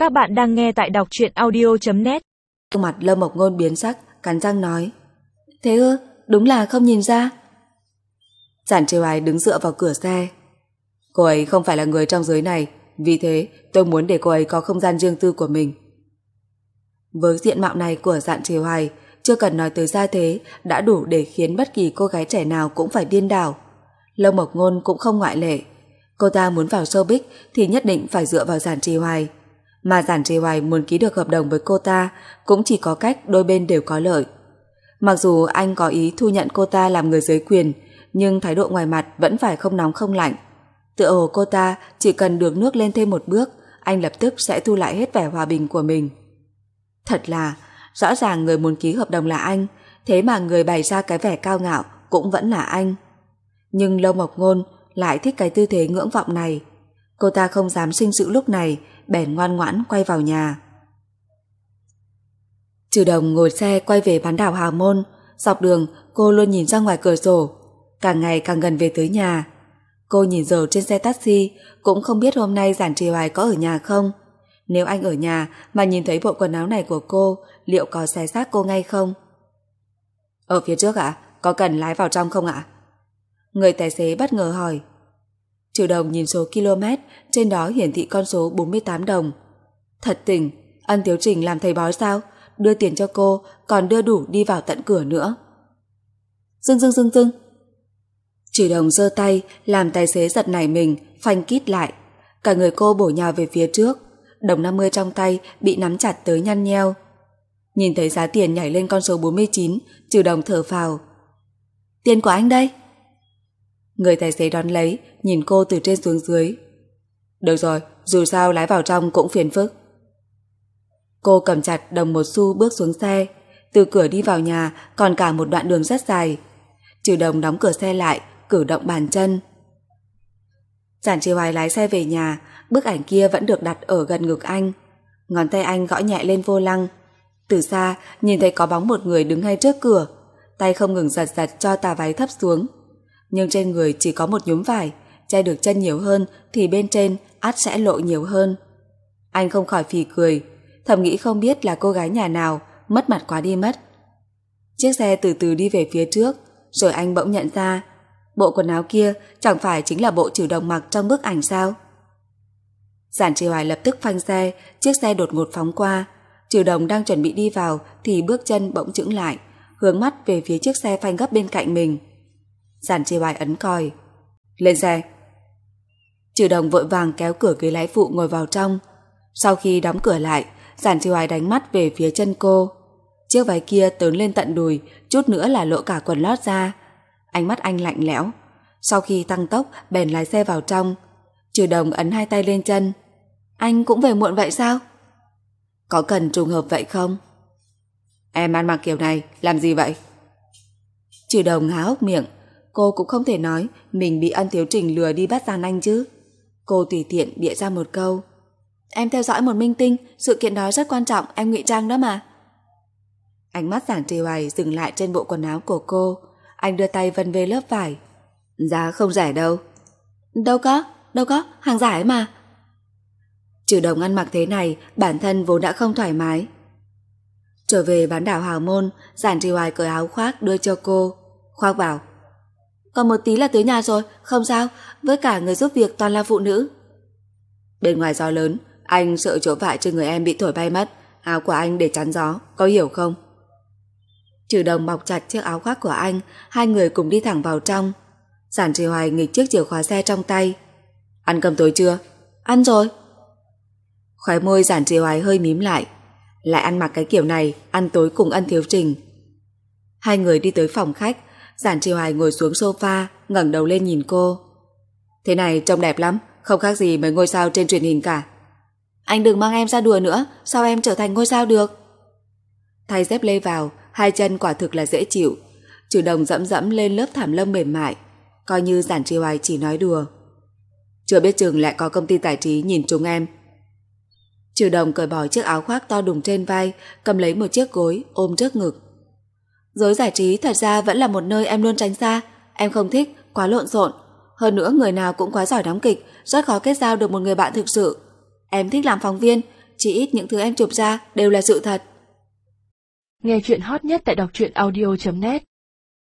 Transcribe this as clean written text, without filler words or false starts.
Các bạn đang nghe tại đọc truyện audio.net. Mặt Lâm Mộc Ngôn biến sắc, cắn răng nói: Thế ư, đúng là không nhìn ra. Giản Trì Hoài đứng dựa vào cửa xe. Cô ấy không phải là người trong giới này, vì thế tôi muốn để cô ấy có không gian riêng tư của mình. Với diện mạo này của Giản Trì Hoài, chưa cần nói tới gia thế, đã đủ để khiến bất kỳ cô gái trẻ nào cũng phải điên đảo. Lâm Mộc Ngôn cũng không ngoại lệ. Cô ta muốn vào showbiz thì nhất định phải dựa vào Giản Trì Hoài. Mà Giản Trì Hoài muốn ký được hợp đồng với cô ta cũng chỉ có cách đôi bên đều có lợi. Mặc dù anh có ý thu nhận cô ta làm người dưới quyền, nhưng thái độ ngoài mặt vẫn phải không nóng không lạnh. Tựa hồ cô ta chỉ cần được nước lên thêm một bước, anh lập tức sẽ thu lại hết vẻ hòa bình của mình. Thật là, rõ ràng người muốn ký hợp đồng là anh, thế mà người bày ra cái vẻ cao ngạo cũng vẫn là anh. Nhưng Lâm Mộc Ngôn lại thích cái tư thế ngưỡng vọng này. Cô ta không dám sinh sự lúc này, bèn ngoan ngoãn quay vào nhà. Trừ Đồng ngồi xe quay về bán đảo Hào Môn. Dọc đường cô luôn nhìn ra ngoài cửa sổ, càng ngày càng gần về tới nhà. Cô nhìn giờ trên xe taxi, cũng không biết hôm nay Giản Trì Hoài có ở nhà không. Nếu anh ở nhà mà nhìn thấy bộ quần áo này của cô, liệu có xé xác cô ngay không? Ở phía trước ạ? Có cần lái vào trong không ạ? Người tài xế bất ngờ hỏi. Trừ Đồng nhìn số km, trên đó hiển thị con số 48 đồng. Thật tình, Ân Tiếu Trình làm thầy bói sao? Đưa tiền cho cô, còn đưa đủ đi vào tận cửa nữa. Dưng. Trừ Đồng giơ tay, làm tài xế giật nảy mình, phanh kít lại. Cả người cô bổ nhào về phía trước. Đồng 50 trong tay bị nắm chặt tới nhăn nheo. Nhìn thấy giá tiền nhảy lên con số 49, Trừ Đồng thở phào. Tiền của anh đây. Người tài xế đón lấy, nhìn cô từ trên xuống dưới. Được rồi, dù sao lái vào trong cũng phiền phức. Cô cầm chặt đồng một xu bước xuống xe. Từ cửa đi vào nhà còn cả một đoạn đường rất dài. Trừ Đồng đóng cửa xe lại, cử động bàn chân. Giản Trì Hoài lái xe về nhà, bức ảnh kia vẫn được đặt ở gần ngực anh. Ngón tay anh gõ nhẹ lên vô lăng. Từ xa nhìn thấy có bóng một người đứng ngay trước cửa, tay không ngừng giật cho tà váy thấp xuống. Nhưng trên người chỉ có một nhúm vải, che được chân nhiều hơn thì bên trên ắt sẽ lộ nhiều hơn. Anh không khỏi phì cười, thầm nghĩ không biết là cô gái nhà nào mất mặt quá đi mất. Chiếc xe từ từ đi về phía trước, rồi anh bỗng nhận ra bộ quần áo kia chẳng phải chính là bộ Trừ Đồng mặc trong bức ảnh sao? Giản Trì Hoài lập tức phanh xe, chiếc xe đột ngột phóng qua. Trừ Đồng đang chuẩn bị đi vào thì bước chân bỗng chững lại, hướng mắt về phía chiếc xe phanh gấp bên cạnh mình. Giản Trì Hoài ấn còi. Lên xe. Trừ Đồng vội vàng kéo cửa ghế lái phụ ngồi vào trong. Sau khi đóng cửa lại, Giản Trì Hoài đánh mắt về phía chân cô. Chiếc váy kia tớn lên tận đùi, chút nữa là lộ cả quần lót ra. Ánh mắt anh lạnh lẽo. Sau khi tăng tốc, bèn lái xe vào trong. Trừ Đồng ấn hai tay lên chân. Anh cũng về muộn vậy sao? Có cần trùng hợp vậy không? Em ăn mặc kiểu này, làm gì vậy? Trừ Đồng há hốc miệng. Cô cũng không thể nói mình bị Ân Tiếu Trình lừa đi bắt gian anh chứ. Cô tùy tiện bịa ra một câu. Em theo dõi một minh tinh, sự kiện đó rất quan trọng, em ngụy trang đó mà. Ánh mắt Giản Trì Hoài dừng lại trên bộ quần áo của cô. Anh đưa tay vân về lớp vải. Giá không rẻ đâu. Đâu có, hàng giả mà. Trừ Đồng ăn mặc thế này, bản thân vốn đã không thoải mái. Trở về bán đảo Hào Môn, Giản Trì Hoài cởi áo khoác đưa cho cô. Khoác vào. Còn một tí là tới nhà rồi, không sao, với cả người giúp việc toàn là phụ nữ. Bên ngoài gió lớn, anh sợ chỗ vải trên người em bị thổi bay mất, áo của anh để chắn gió, có hiểu không? Trừ Đồng bọc chặt chiếc áo khoác của anh, hai người cùng đi thẳng vào trong. Giản Trì Hoài nghịch chiếc chìa khóa xe trong tay. Ăn cơm tối chưa? Ăn rồi. Khóe môi Giản Trì Hoài hơi mím lại. Lại ăn mặc cái kiểu này, ăn tối cùng Ân Tiếu Trình. Hai người đi tới phòng khách. Giản Trì Hoài ngồi xuống sofa, ngẩng đầu lên nhìn cô. Thế này trông đẹp lắm, không khác gì mấy ngôi sao trên truyền hình cả. Anh đừng mang em ra đùa nữa, sao em trở thành ngôi sao được? Thay dép lê vào, hai chân quả thực là dễ chịu. Trừ Đồng dẫm lên lớp thảm lông mềm mại, coi như Giản Trì Hoài chỉ nói đùa. Chưa biết chừng lại có công ty giải trí nhìn chúng em. Trừ Đồng cởi bỏ chiếc áo khoác to đùng trên vai, cầm lấy một chiếc gối ôm trước ngực. Giới giải trí thật ra vẫn là một nơi em luôn tránh xa. Em không thích, quá lộn xộn. Hơn nữa người nào cũng quá giỏi đóng kịch, rất khó kết giao được một người bạn thực sự. Em thích làm phóng viên, chỉ ít những thứ em chụp ra đều là sự thật. Nghe chuyện hot nhất tại đọc truyện audio.net